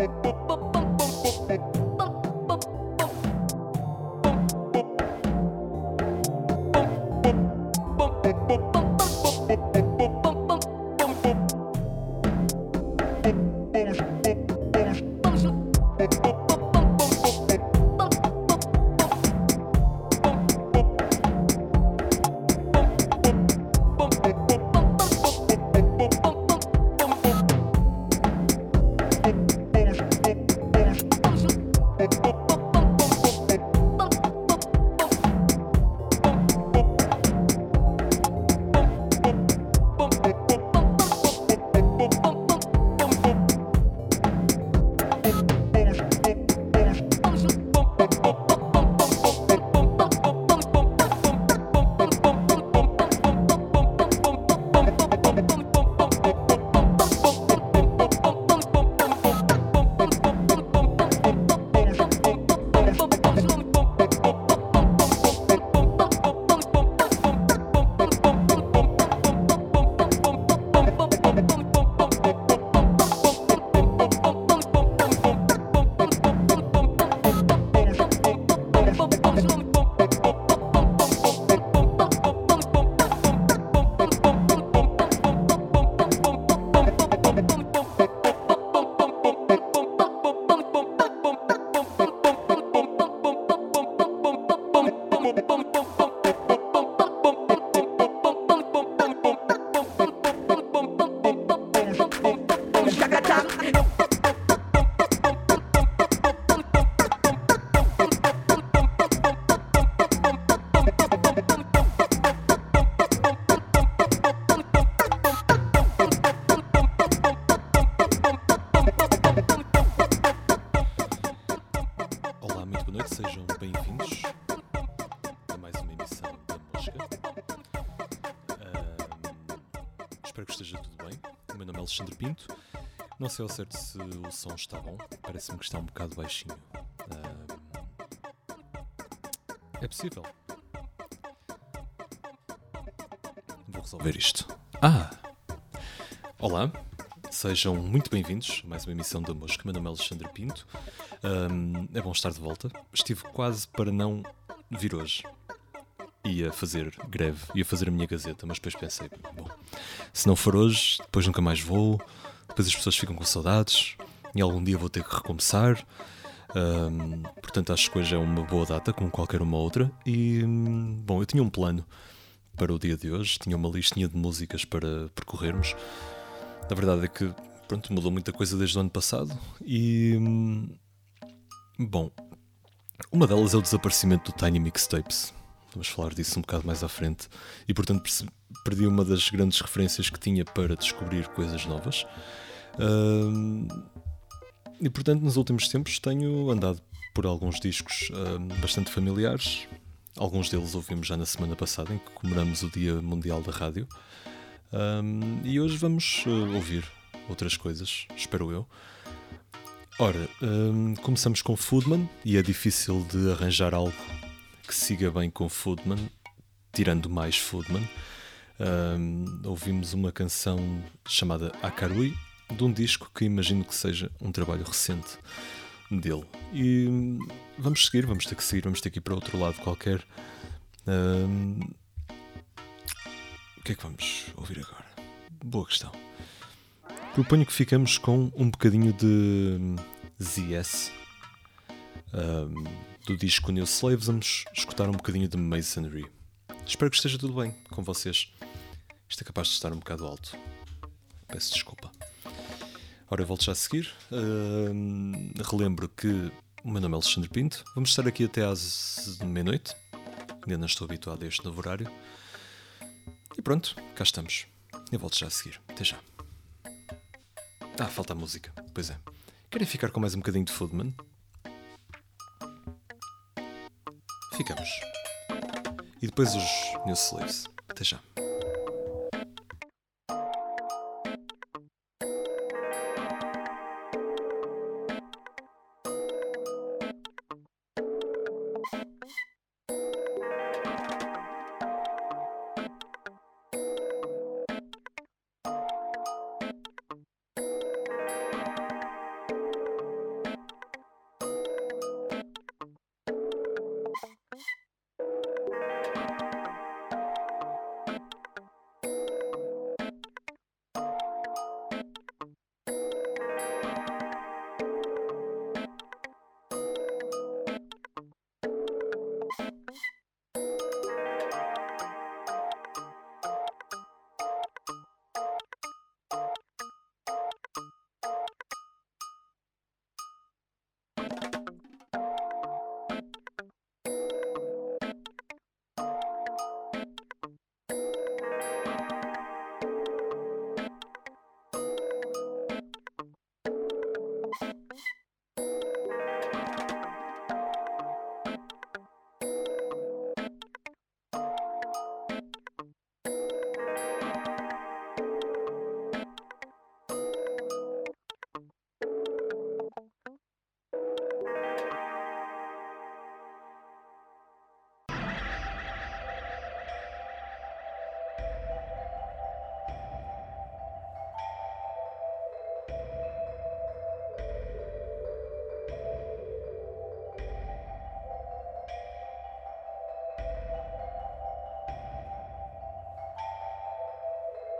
Espero que esteja tudo bem. O meu nome é Alexandre Pinto. Não sei ao certo se o som está bom. Parece-me que está um bocado baixinho. É possível. Vou resolver isto. Olá. Sejam muito bem-vindos a mais uma emissão da Mosca. Meu nome é Alexandre Pinto. É bom estar de volta. Estive quase para não vir hoje. Ia fazer greve, ia fazer a minha gazeta, mas depois pensei, bom, se não for hoje, depois nunca mais vou, depois as pessoas ficam com saudades e algum dia vou ter que recomeçar. Portanto, acho que hoje é uma boa data, como qualquer uma outra. E, bom, eu tinha um plano para o dia de hoje, tinha uma listinha de músicas para percorrermos. A verdade é que, pronto, mudou muita coisa desde o ano passado e, bom, uma delas é o desaparecimento do Tiny Mixtapes. Vamos falar disso um bocado mais à frente. E, portanto, perdi uma das grandes referências que tinha para descobrir coisas novas. E, portanto, nos últimos tempos tenho andado por alguns discos bastante familiares. Alguns deles ouvimos já na semana passada, em que comemoramos o Dia Mundial da Rádio. E hoje vamos ouvir outras coisas, espero eu. Ora, começamos com Foodman, e é difícil de arranjar algo que siga bem com Foodman, tirando mais Foodman. Ouvimos uma canção chamada Akarui, de um disco que imagino que seja um trabalho recente dele. E vamos seguir, vamos ter que ir para outro lado qualquer. O que é que vamos ouvir agora? Boa questão. Proponho que ficamos com um bocadinho de ZS, do disco New Slaves. Vamos escutar um bocadinho de Masonry. Espero que esteja tudo bem com vocês. Isto é capaz de estar um bocado alto. Peço desculpa. Ora, eu volto já a seguir. Relembro que o meu nome é Alexandre Pinto. Vamos estar aqui até às meia-noite. Ainda não estou habituado a este novo horário. E pronto, cá estamos. Eu volto já a seguir. Até já. Falta a música. Pois é. Querem ficar com mais um bocadinho de Foodman? Ficamos. E depois os New Slaves. Até já.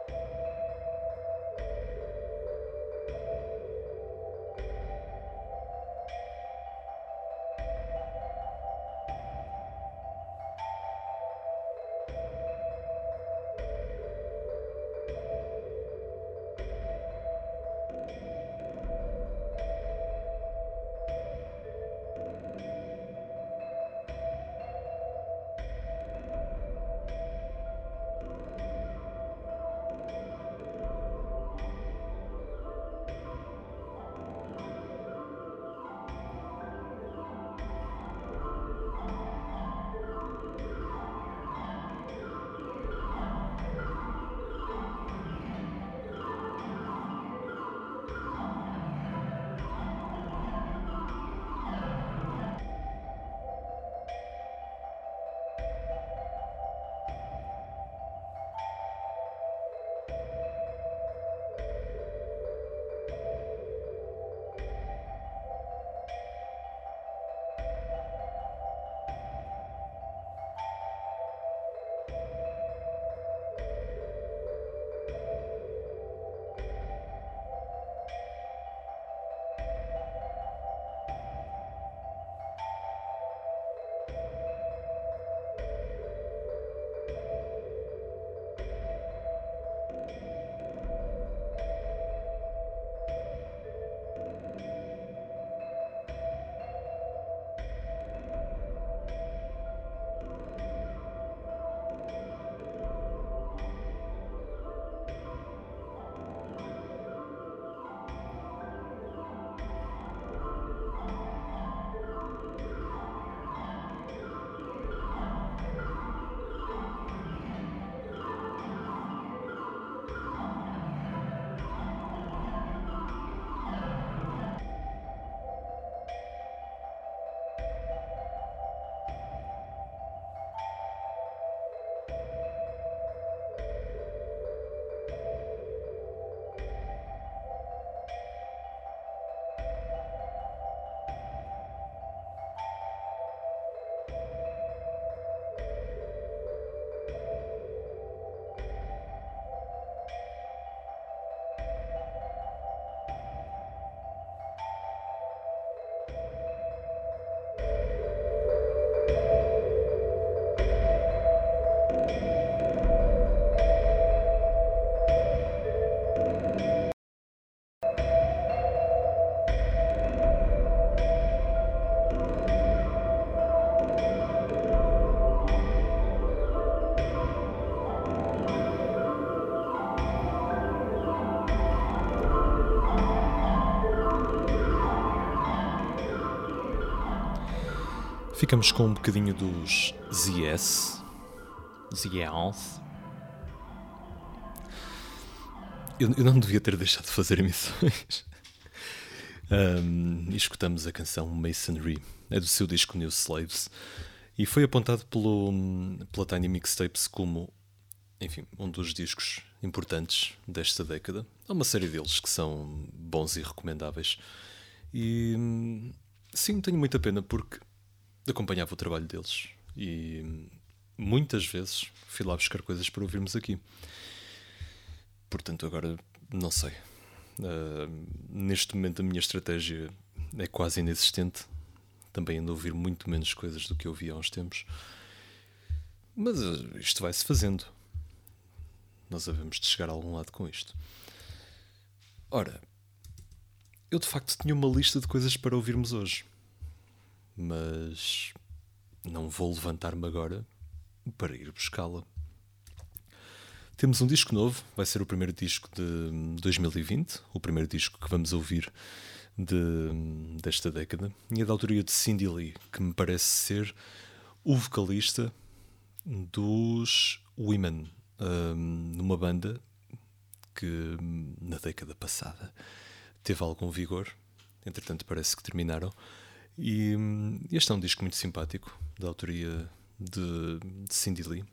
Ficamos com um bocadinho dos ZS. Eu não devia ter deixado de fazer emissões. E escutamos a canção Masonry, é do seu disco New Slaves, e foi apontado pela Tiny Mixtapes como, enfim, um dos discos importantes desta década. Há uma série deles que são bons e recomendáveis. E sim, tenho muita pena porque acompanhava o trabalho deles e muitas vezes fui lá buscar coisas para ouvirmos aqui. Portanto, agora não sei. Neste momento a minha estratégia é quase inexistente. Também ando a ouvir muito menos coisas do que eu ouvia há uns tempos. Mas isto vai-se fazendo. Nós havemos de chegar a algum lado com isto. Ora, eu de facto tinha uma lista de coisas para ouvirmos hoje. Mas não vou levantar-me agora para ir buscá-la. Temos um disco novo, vai ser o primeiro disco de 2020, o primeiro disco que vamos ouvir desta década, e é da autoria de Cindy Lee, que me parece ser o vocalista dos Women, numa banda que na década passada teve algum vigor, entretanto parece que terminaram. E este é um disco muito simpático, da autoria de Cindy Lee.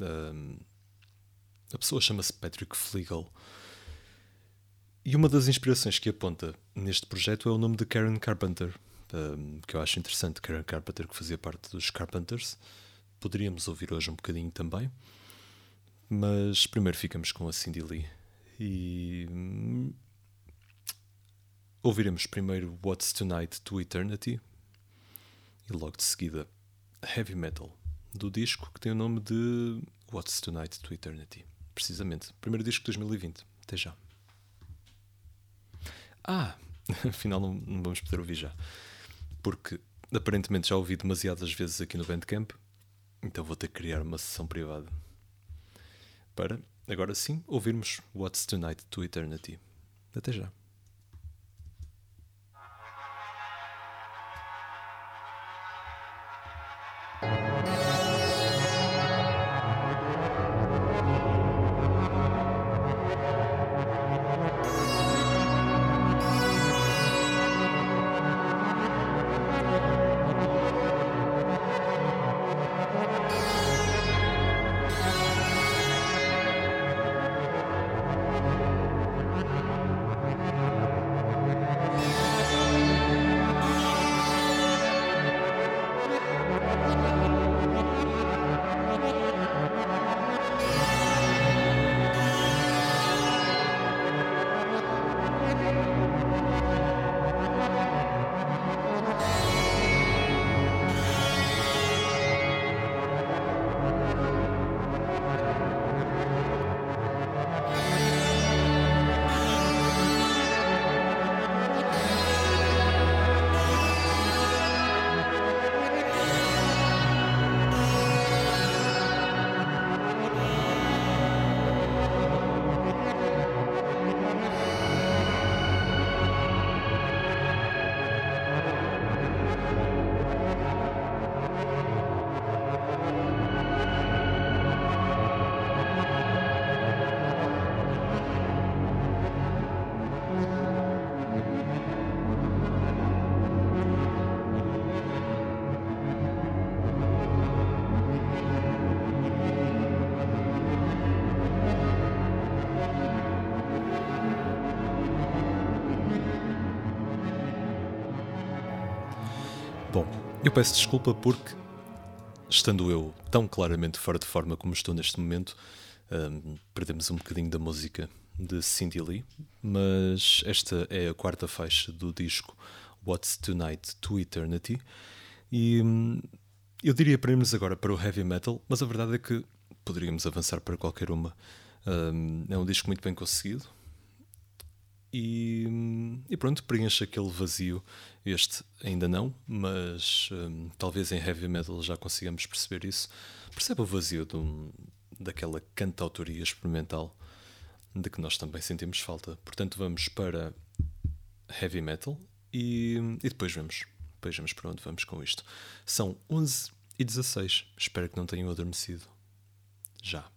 A pessoa chama-se Patrick Flegel. E uma das inspirações que aponta neste projeto é o nome de Karen Carpenter, que eu acho interessante. Karen Carpenter, que fazia parte dos Carpenters. Poderíamos ouvir hoje um bocadinho também. Mas primeiro ficamos com a Cindy Lee e ouviremos primeiro What's Tonight to Eternity e logo de seguida Heavy Metal, do disco que tem o nome de What's Tonight to Eternity. Precisamente, primeiro disco de 2020. Até já. Afinal não vamos poder ouvir já, porque aparentemente já ouvi demasiadas vezes aqui no Bandcamp, então vou ter que criar uma sessão privada para, agora sim, ouvirmos What's Tonight to Eternity. Até já. Bom, eu peço desculpa porque, estando eu tão claramente fora de forma como estou neste momento, perdemos um bocadinho da música de Cindy Lee, mas esta é a quarta faixa do disco What's Tonight to Eternity e eu diria para irmos agora para o Heavy Metal, mas a verdade é que poderíamos avançar para qualquer uma. É um disco muito bem conseguido e pronto, preenche aquele vazio. Este ainda não, mas talvez em Heavy Metal já consigamos perceber isso. Percebe o vazio daquela cantautoria experimental de que nós também sentimos falta. Portanto, vamos para Heavy Metal e depois vemos para onde vamos com isto. São 11h16. Espero que não tenham adormecido. Já.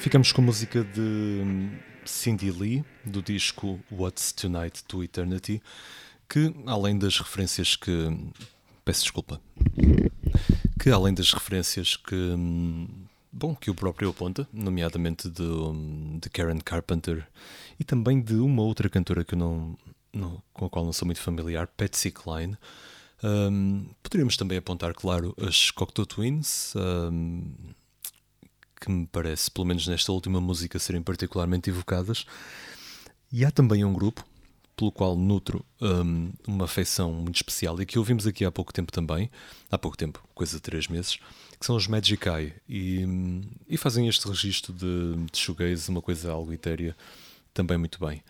Ficamos com música de Cindy Lee, do disco What's Tonight to Eternity, que além das referências que... Peço desculpa. Que além das referências que... Bom, que o próprio aponta, nomeadamente de Karen Carpenter e também de uma outra cantora que eu com a qual não sou muito familiar, Patsy Cline. Poderíamos também apontar, claro, as Cocteau Twins, que me parece, pelo menos nesta última música, serem particularmente evocadas. E há também um grupo pelo qual nutro uma afeição muito especial e que ouvimos aqui há pouco tempo também, há pouco tempo, coisa de 3 meses, que são os Magic Eye, e fazem este registro de shoegaze, uma coisa algo etérea, também muito bem.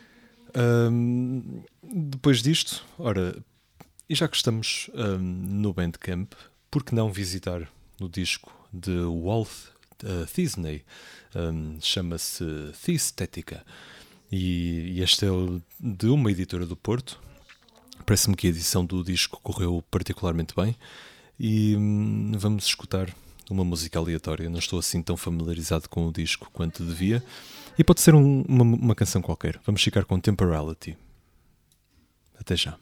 Depois disto, ora, e já que estamos no Bandcamp, por que não visitar o disco de Walt Disney? Chama-se Theestética. E este é de uma editora do Porto. Parece-me que a edição do disco correu particularmente bem. E vamos escutar uma música aleatória. Não estou assim tão familiarizado com o disco quanto devia. E pode ser uma canção qualquer. Vamos ficar com Temporality. Até já.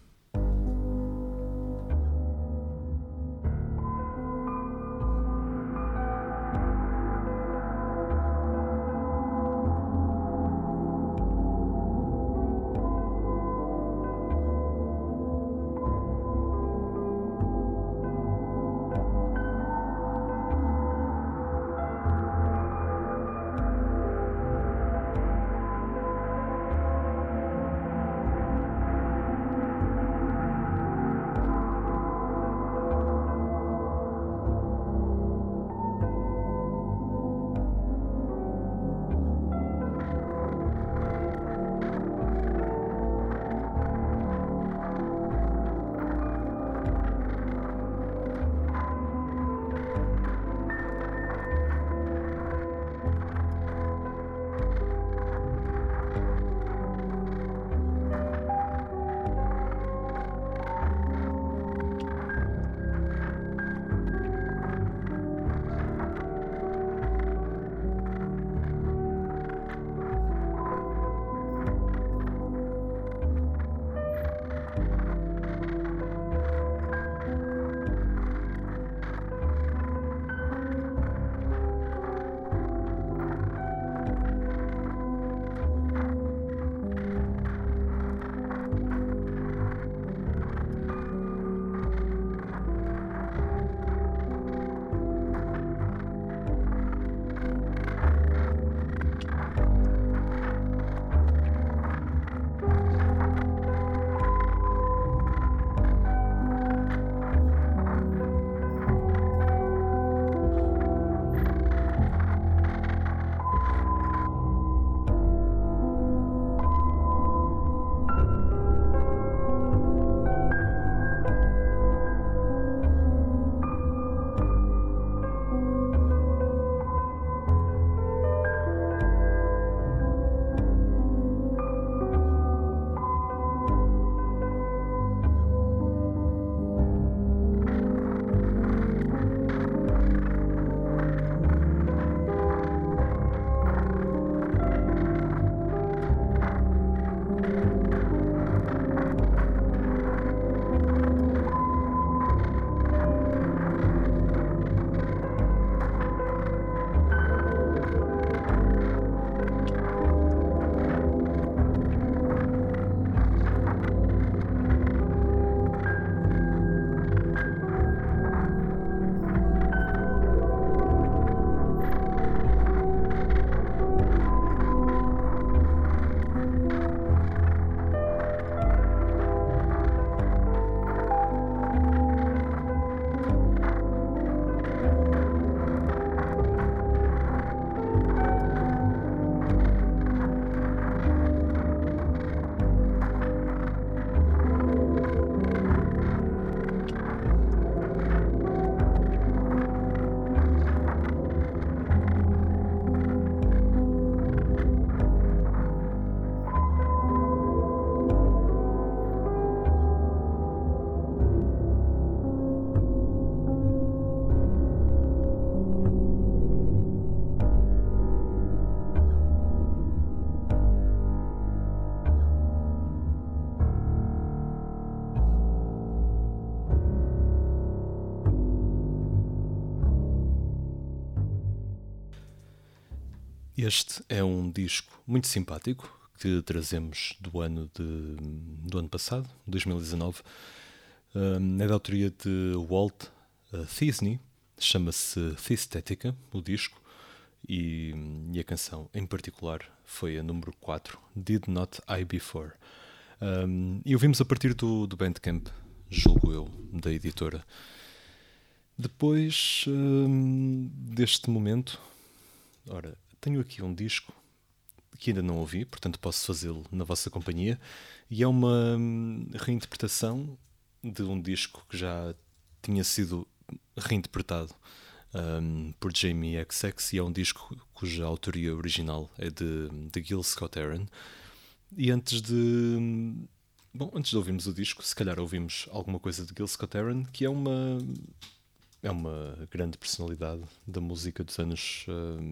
Este é um disco muito simpático que trazemos do ano passado, 2019. É da autoria de Walt Disney, chama-se Thestética, o disco, e a canção em particular foi a número 4, Did Not I Before. E ouvimos a partir do Bandcamp, julgo eu, da editora. Depois deste momento, ora, tenho aqui um disco que ainda não ouvi, portanto posso fazê-lo na vossa companhia, e é uma reinterpretação de um disco que já tinha sido reinterpretado por Jamie XX, e é um disco cuja autoria original é de Gil Scott-Heron. E antes de ouvirmos o disco, se calhar ouvimos alguma coisa de Gil Scott-Heron, que é uma grande personalidade da música dos anos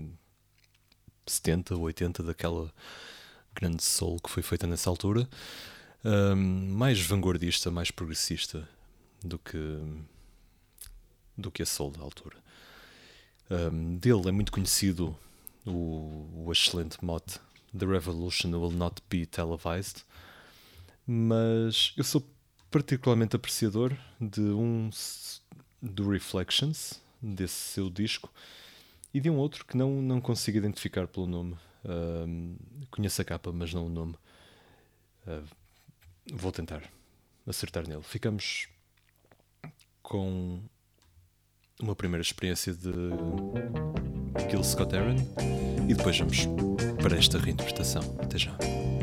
70, 80, daquela grande soul que foi feita nessa altura, mais vanguardista, mais progressista do que a soul da altura. Dele é muito conhecido o excelente mote The Revolution Will Not Be Televised, mas eu sou particularmente apreciador do Reflections, desse seu disco, e de um outro que não consigo identificar pelo nome. Conheço a capa, mas não o nome. Vou tentar acertar nele. Ficamos com uma primeira experiência de Gil Scott-Heron e depois vamos para esta reinterpretação. Até já.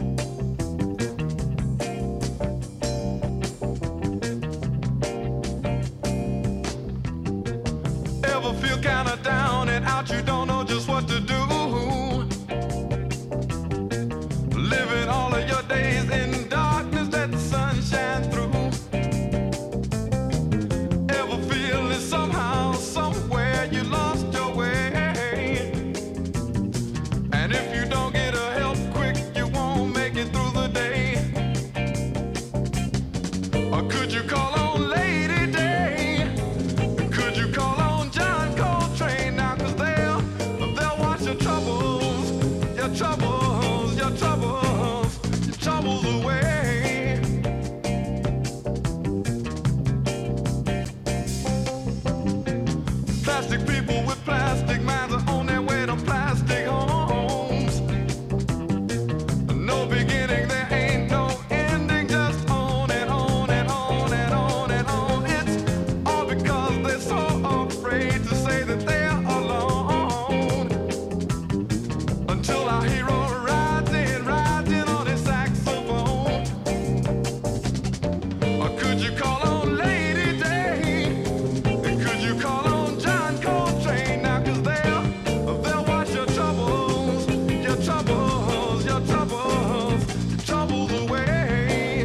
Ever feel kinda down and out, you don't know just what to do? Living all of your days in darkness, let the sun shine through. Ever feel that somehow, somewhere you lost your way? And if you don't get a help quick, you won't make it through the day. Or could you call on Lady Day? Could you call on John Coltrane now? 'Cause they'll wash your troubles, your troubles, your troubles, your troubles away. Plastic people with plastic minds are on their way to plastic homes. No beginning, there ain't no ending, just on and on and on and on and on. It's all because they're so afraid to say that they're alone. Until our hero rides in on his saxophone. Or could you call on Lady Day? Could you call on John Coltrane now? 'Cause they'll wash your troubles, your troubles, your troubles, your troubles away.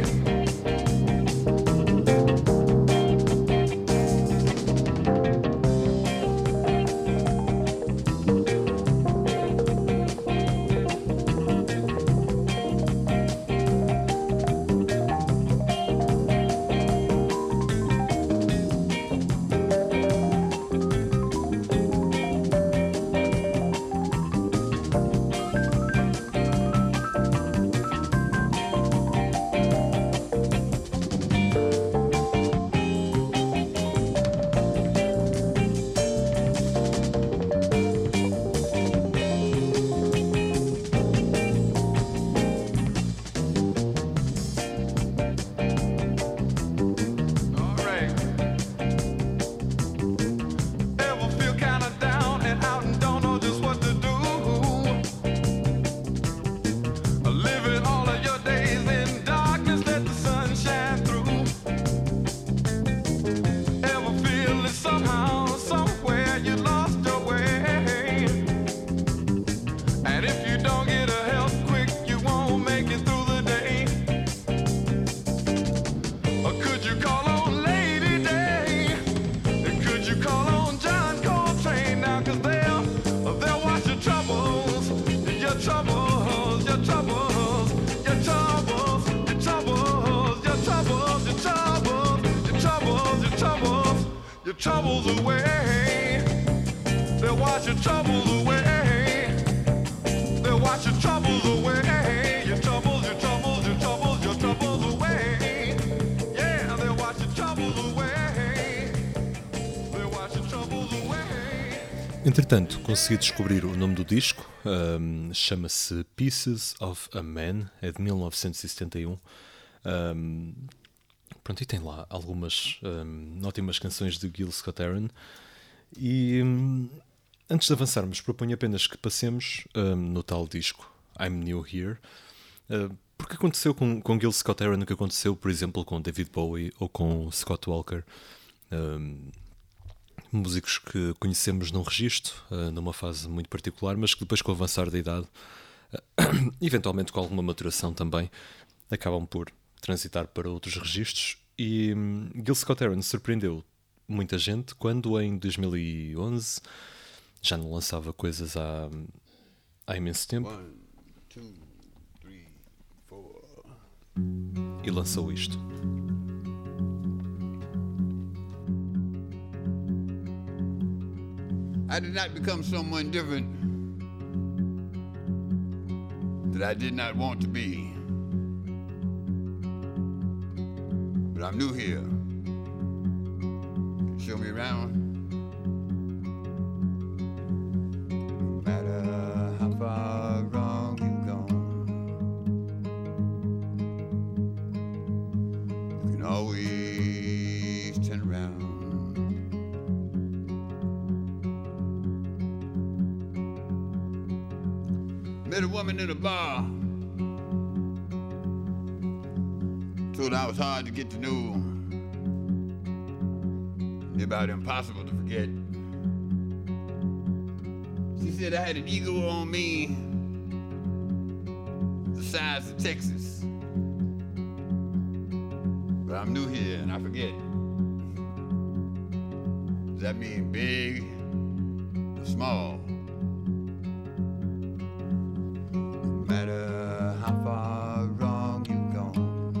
All right. Ever feel kinda down and out and don't know just what to do? Living all of your days in darkness, let the sun shine through. Ever feel that somehow, somewhere you lost your way? And if you don't get a help quick, you won't make it through the day. Or could you call on Lady Day? Could you call on John Coltrane now? 'Cause they'll wash your troubles, your troubles, your troubles, your troubles, your troubles, your troubles, your troubles, your troubles, your troubles, your troubles away. They'll wash your troubles away. Entretanto, consegui descobrir o nome do disco, chama-se Pieces of a Man, é de 1971. Pronto, e tem lá algumas ótimas canções de Gil Scott-Heron. E antes de avançarmos, proponho apenas que passemos no tal disco I'm New Here, porque aconteceu com Gil Scott-Heron o que aconteceu, por exemplo, com David Bowie ou com Scott Walker, músicos que conhecemos num registro, numa fase muito particular, mas que depois, com o avançar da idade, eventualmente com alguma maturação também, acabam por transitar para outros registros. E Gil Scott-Heron surpreendeu muita gente quando em 2011 já não lançava coisas há imenso tempo. 1, 2, 3, 4. E lançou isto. I did not become someone different that I did not want to be. But I'm new here. Show me around. No matter how far wrong you've gone, you can always turn around. Met a woman in a bar. Told her I was hard to get to know. About impossible to forget. She said I had an ego on me the size of Texas. But I'm new here and I forget. Does that mean big or small? No matter how far wrong you've gone,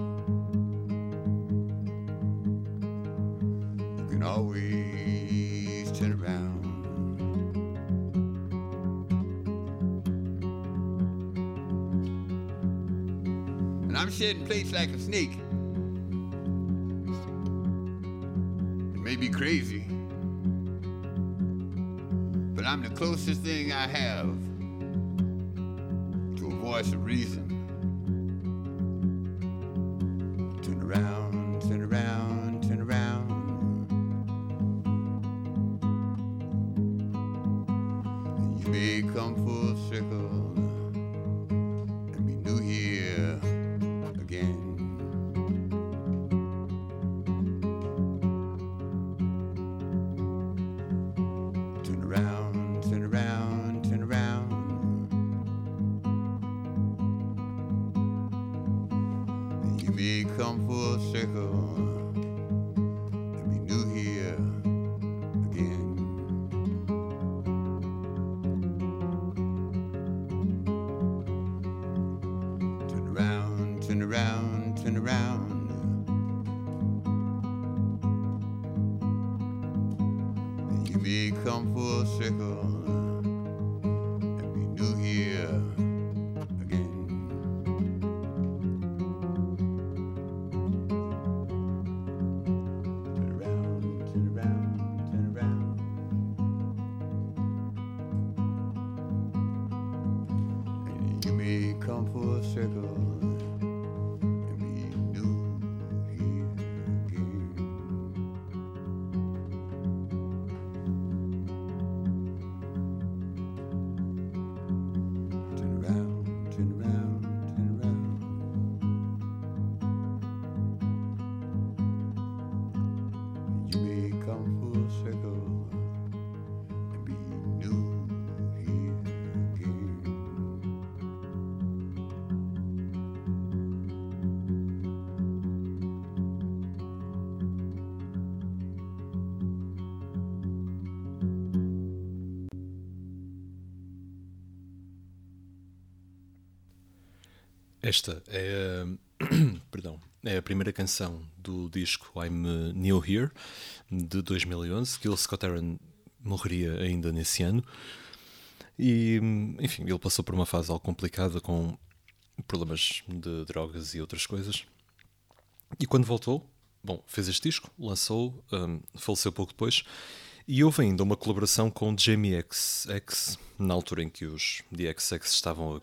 you can always turn around. And I'm shedding plates like a snake. It may be crazy, but I'm the closest thing I have to a voice of reason. Turn around, turn around, turn around. And you may come full circle and be new here again. Turn around, turn around, turn around. And you may come full circle and be new here again. Turn around, turn around, turn around. And you may come full circle and be new here again. Turn around, turn around, turn around. And you may come full circle and be new here again. Turn around, turn around, turn around. You may come full circle and be new here again. Esta é perdão, é a primeira canção do disco I'm New Here, de 2011. Gil Scott-Heron morreria ainda nesse ano. E, enfim, ele passou por uma fase algo complicada com problemas de drogas e outras coisas. E quando voltou, bom, fez este disco, lançou, faleceu pouco depois. E houve ainda uma colaboração com Jamie XX, na altura em que os The XX estavam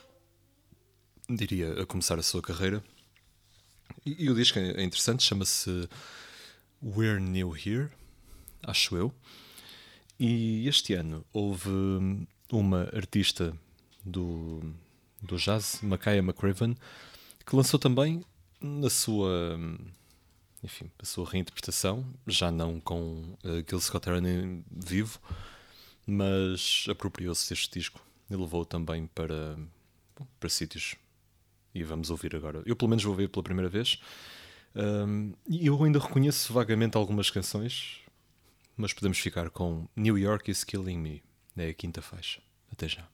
a começar a sua carreira. E o disco é interessante, chama-se We're New Here, acho eu. E este ano houve uma artista do jazz, Makaya McCraven, que lançou também a sua reinterpretação, já não com Gil Scott-Heron vivo, mas apropriou-se deste disco e levou-o também para sítios. E vamos ouvir agora. Eu pelo menos vou ouvir pela primeira vez. E eu ainda reconheço vagamente algumas canções, mas podemos ficar com New York is Killing Me. É a quinta faixa. Até já.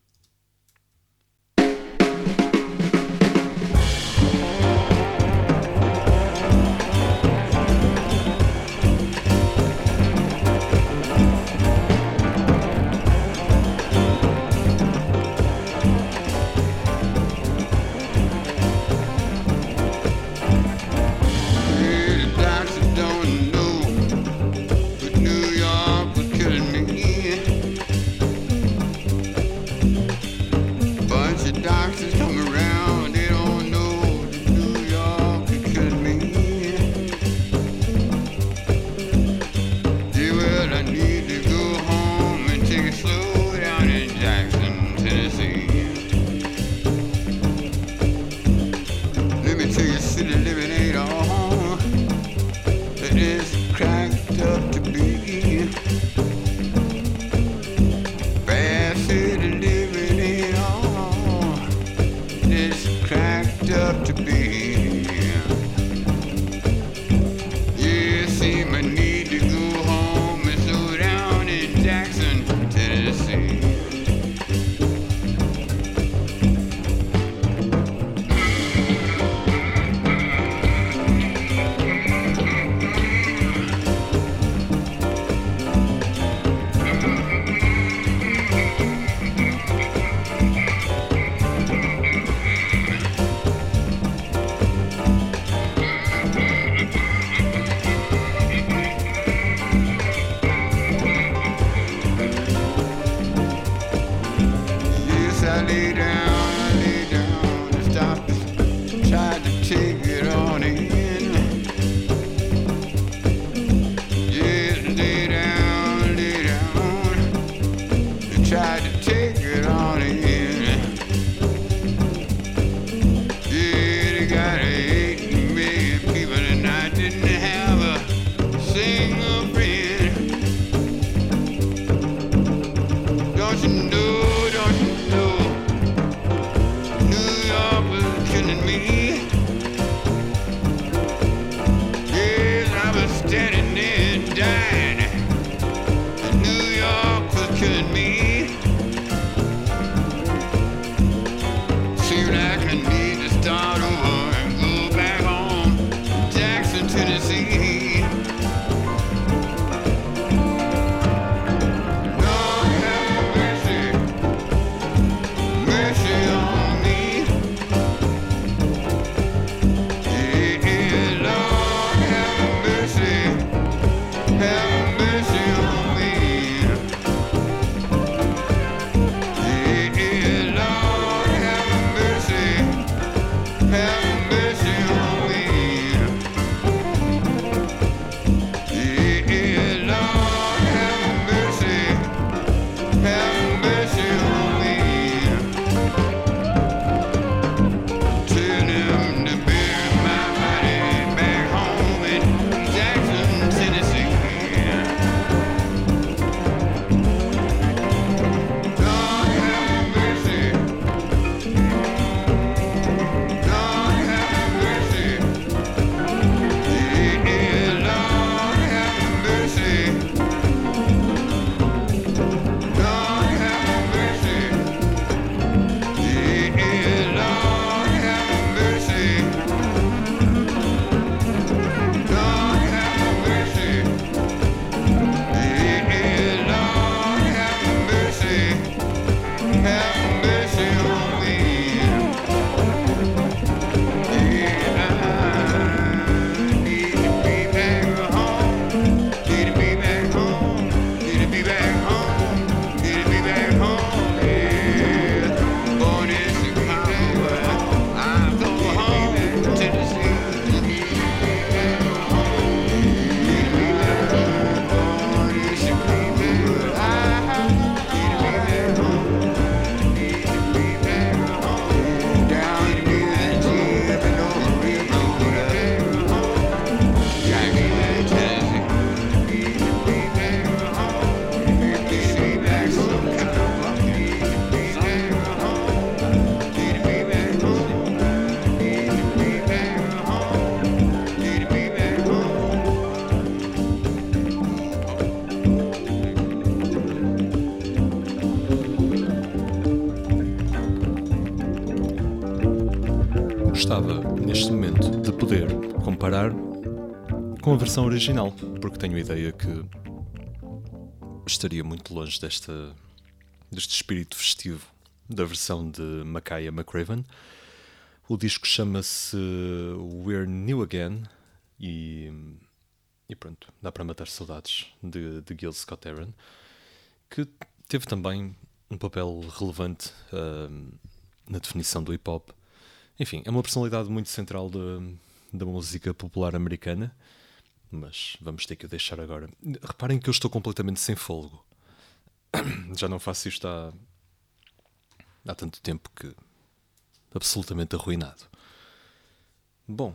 poder comparar com a versão original, porque tenho a ideia que estaria muito longe deste espírito festivo da versão de Makaya McCraven. O disco chama-se We're New Again e pronto, dá para matar saudades de Gil Scott-Heron, que teve também um papel relevante na definição do hip-hop. Enfim, é uma personalidade muito central da música popular americana, mas vamos ter que o deixar agora. Reparem que eu estou completamente sem fôlego. Já não faço isto há tanto tempo que absolutamente arruinado. Bom,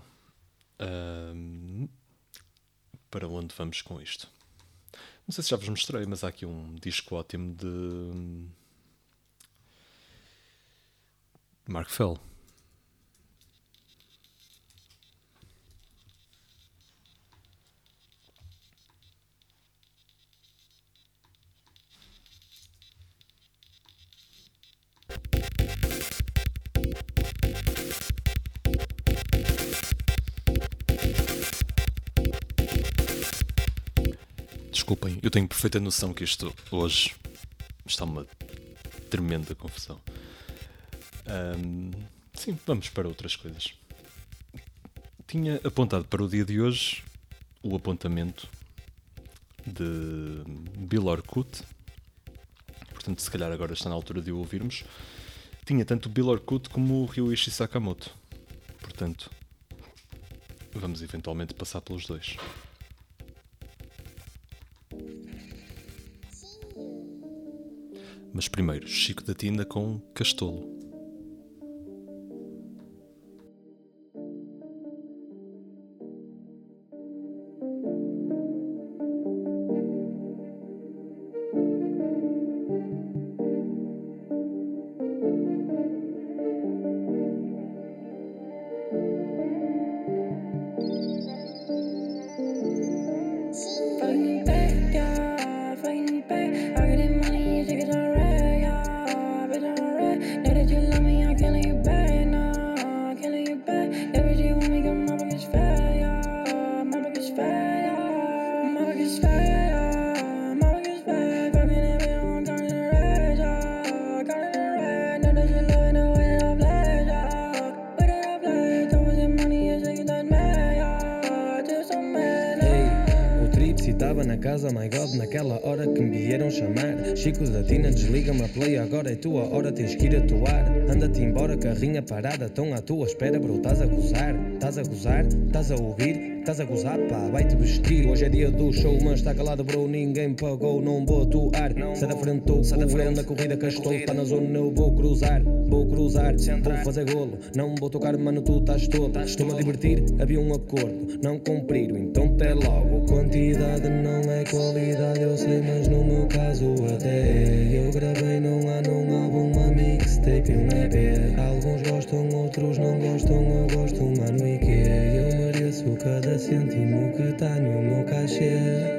para onde vamos com isto? Não sei se já vos mostrei, mas há aqui um disco ótimo de Mark Fell. Desculpem, eu tenho perfeita noção que isto hoje está uma tremenda confusão. Sim, vamos para outras coisas. Tinha apontado para o dia de hoje o apontamento de Bill Orkut. Portanto, se calhar agora está na altura de o ouvirmos. Tinha tanto Bill Orkut como o Ryuichi Sakamoto. Portanto, vamos eventualmente passar pelos dois. Mas primeiro, Chico da Tina com Castolo. My God, naquela hora que me vieram chamar. Chico da Tina, desliga-me a play, agora é tua hora, tens que ir atuar. Anda-te embora, carrinha parada, tão à tua espera, bro, estás a gozar? Estás a gozar? Estás a ouvir? Estás a gozar, pá, vai-te vestir. Hoje é dia do show, mas está calado, bro, ninguém pagou, não vou atuar. Sai da frente, estou correndo na corrida que estou, está na zona, eu vou cruzar, vou fazer golo. Não vou tocar, mano, tu estás todo. Estou-me a divertir, havia um acordo, não cumprir, então até logo. Quantidade não é qualidade, eu sei, mas no meu caso até eu gravei num álbum, uma mixtape e um EP. Alguns gostam, outros não gostam, eu gosto, mano, e que eu mereço cada cêntimo que tá no meu cachê.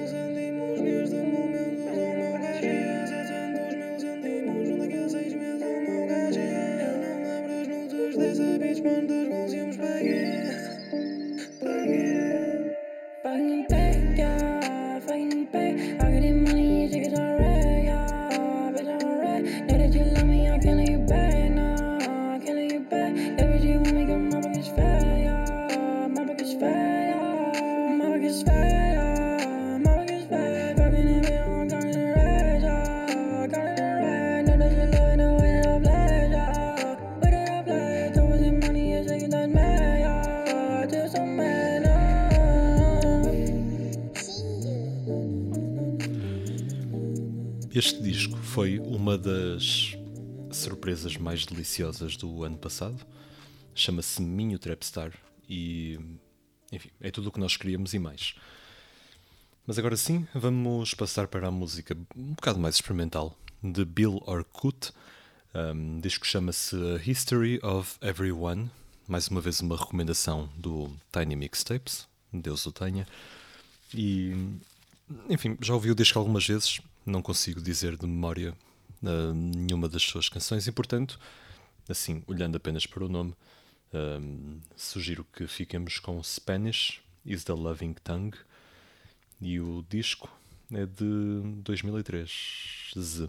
Este disco foi uma das surpresas mais deliciosas do ano passado. Chama-se Minho Trapstar e, enfim, é tudo o que nós queríamos e mais. Mas agora sim, vamos passar para a música um bocado mais experimental de Bill Orkut. O disco chama-se A History of Everyone. Mais uma vez uma recomendação do Tiny Mixtapes, Deus o tenha. E, enfim, já ouvi o disco algumas vezes. Não consigo dizer de memória nenhuma das suas canções e, portanto, assim, olhando apenas para o nome, Sugiro que fiquemos com Spanish is the Loving Tongue e o disco é de 2003. Z.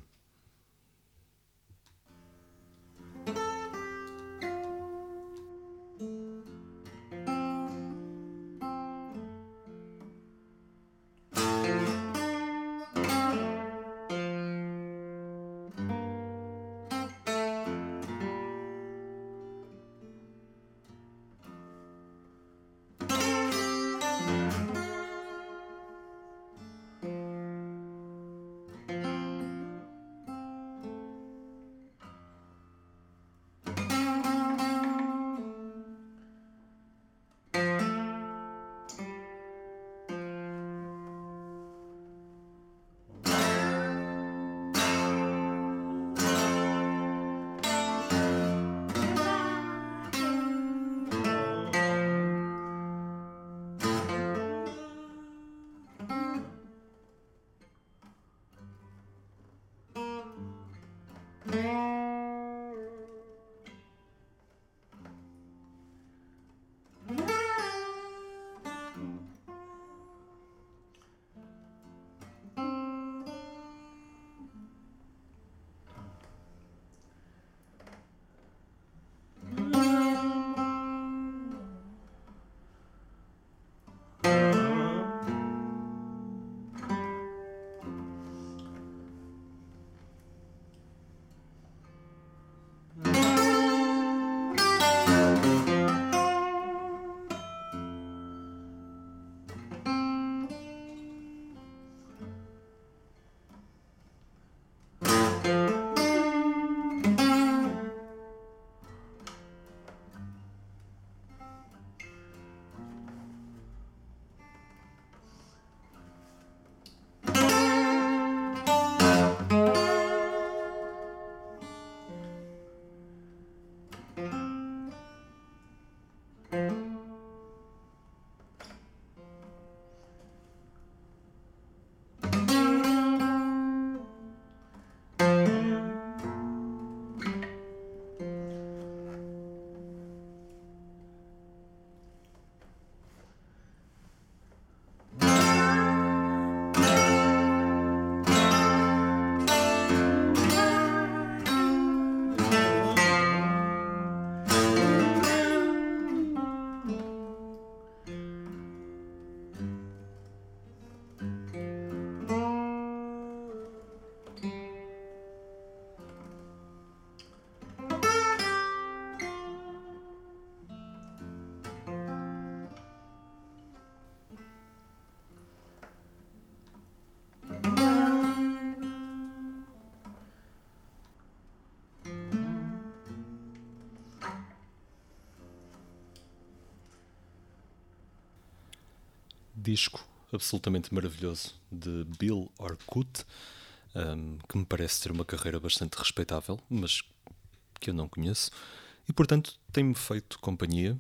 Disco absolutamente maravilhoso de Bill Orkut, que me parece ter uma carreira bastante respeitável, mas que eu não conheço, e portanto tem-me feito companhia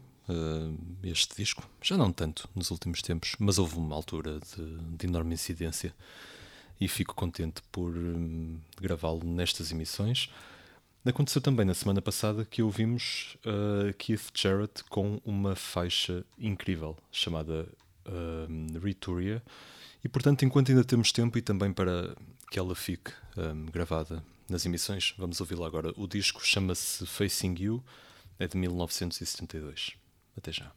este disco, já não tanto nos últimos tempos, mas houve uma altura de enorme incidência e fico contente por gravá-lo nestas emissões. Aconteceu também na semana passada que ouvimos Keith Jarrett com uma faixa incrível chamada Rituria, e portanto, enquanto ainda temos tempo e também para que ela fique gravada nas emissões, vamos ouvi-la agora. O disco chama-se Facing You, é de 1972. Até já.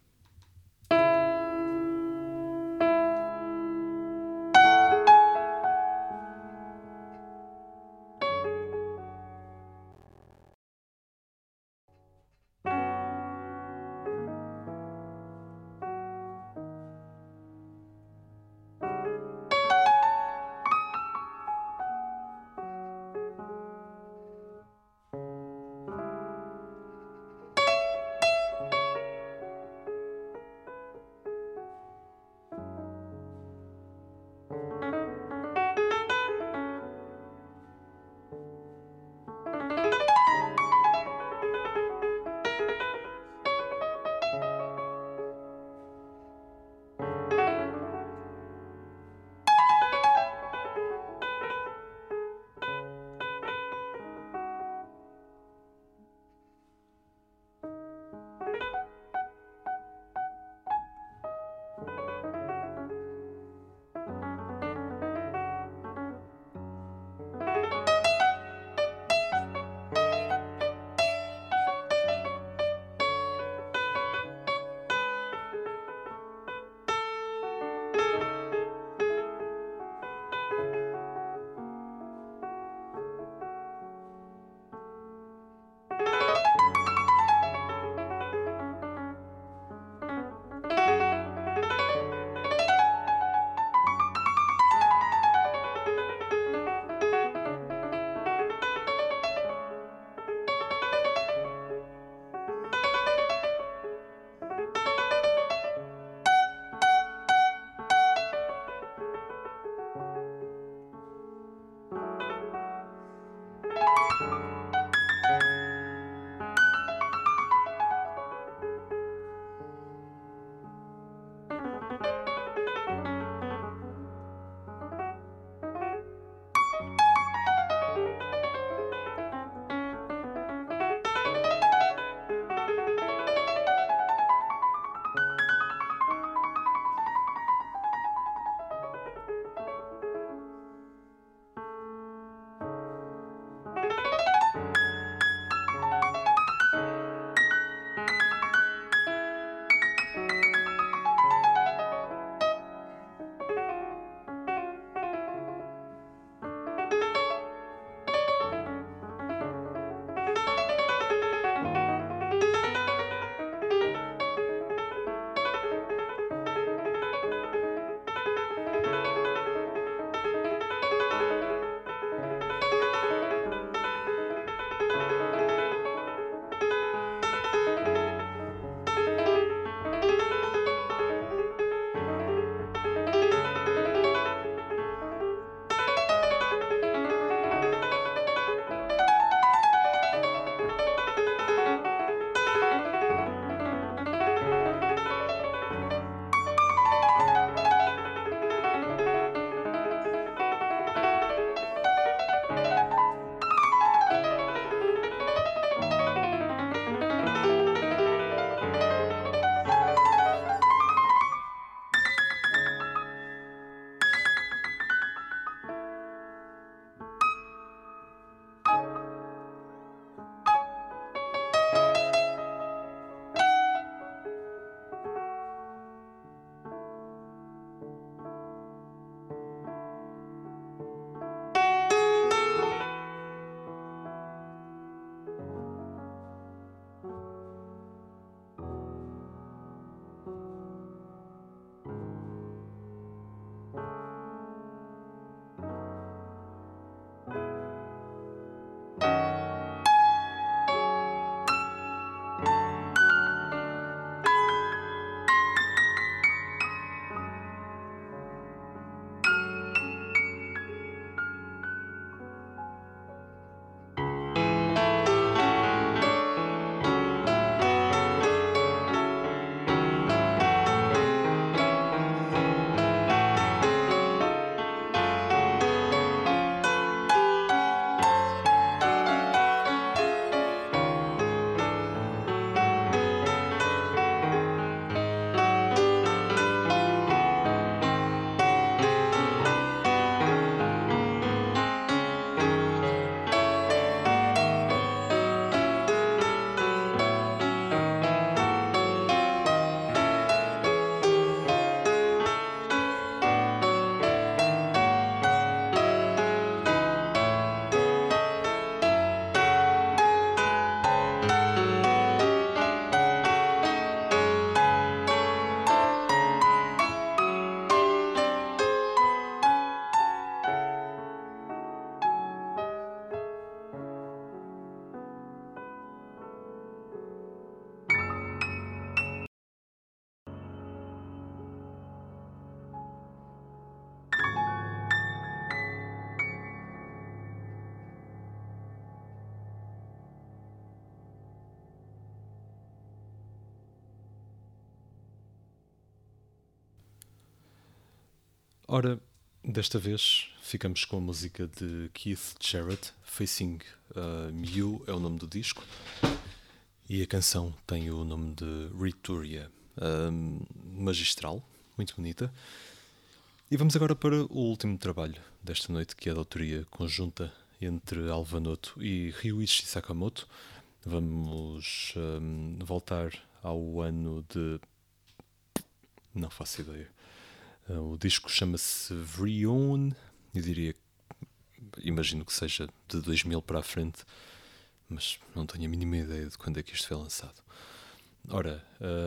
Ora, desta vez ficamos com a música de Keith Jarrett, Facing You é o nome do disco, e a canção tem o nome de Rituria, magistral, muito bonita. E vamos agora para o último trabalho desta noite, que é da autoria conjunta entre Alva Noto e Ryuichi Sakamoto. Vamos voltar ao ano de... não faço ideia. O disco chama-se Vrion, eu diria, imagino que seja de 2000 para a frente, mas não tenho a mínima ideia de quando é que isto foi lançado. Ora,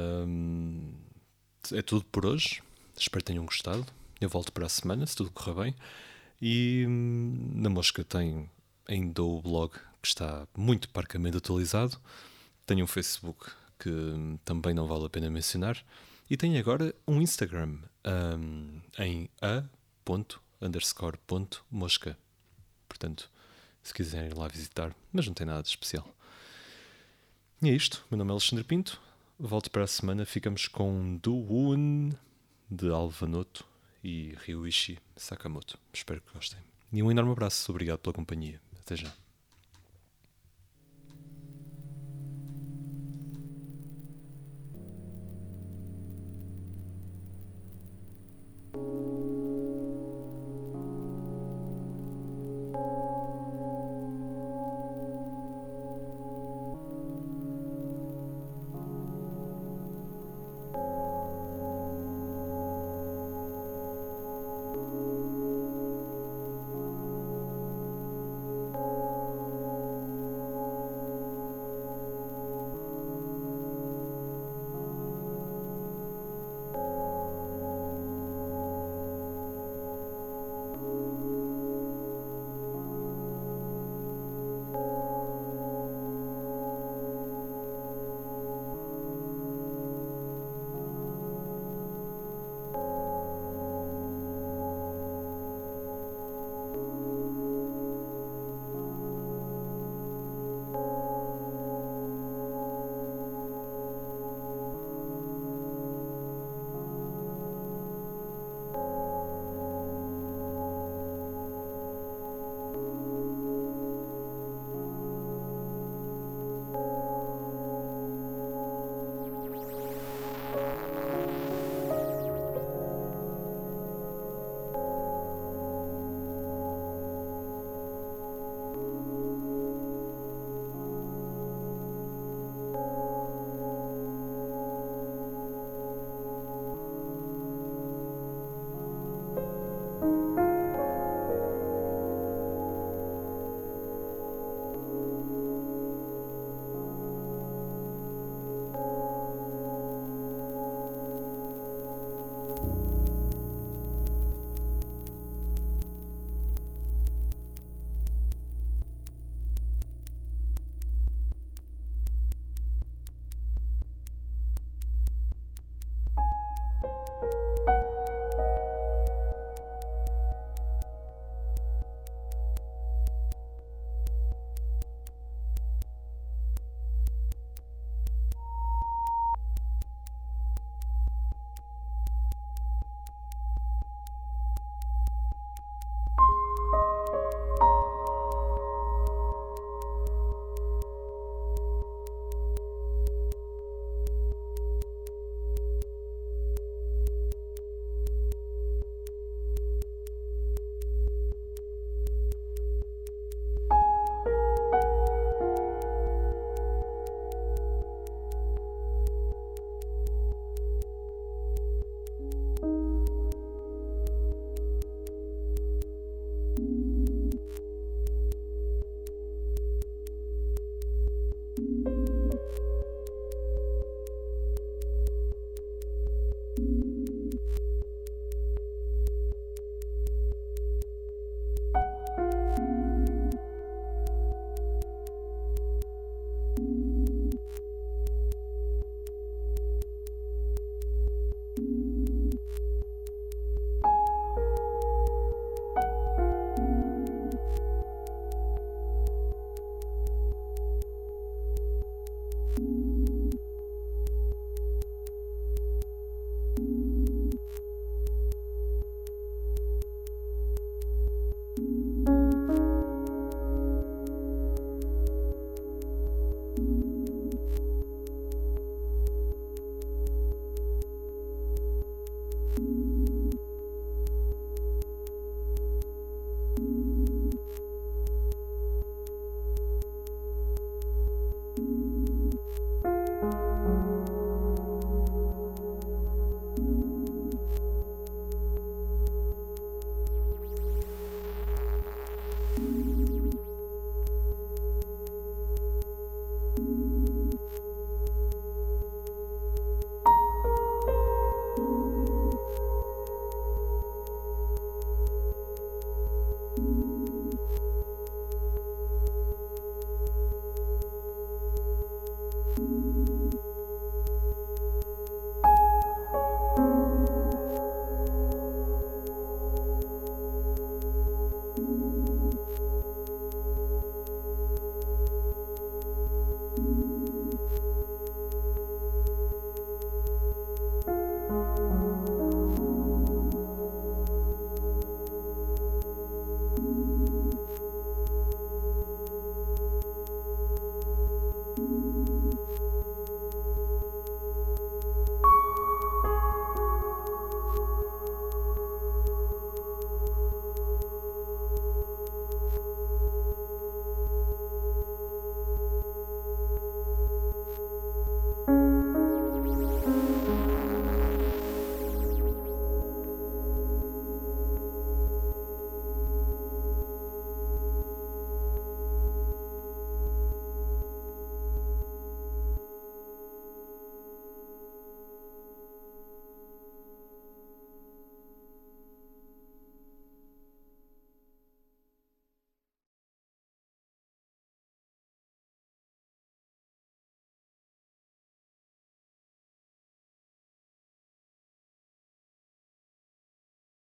é tudo por hoje, espero que tenham gostado. Eu volto para a semana, se tudo correr bem, e na Mosca tem ainda o blog que está muito parcamente atualizado, tem um Facebook que também não vale a pena mencionar, e tem agora um Instagram em a._.mosca. Portanto, se quiserem ir lá visitar, mas não tem nada de especial. E é isto, meu nome é Alexandre Pinto, volto para a semana, ficamos com Do Woon de Alva Noto e Ryuichi Sakamoto. Espero que gostem. E um enorme abraço, obrigado pela companhia. Até já.